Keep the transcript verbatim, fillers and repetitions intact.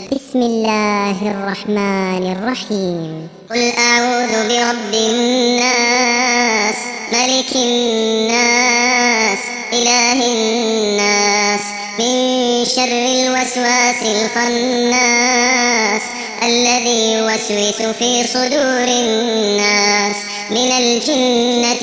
بسم الله الرحمن الرحيم. قل أعوذ برب الناس، ملك الناس، إله الناس، من شر الوسواس الخناس، الذي يوسوس في صدور الناس من الجنة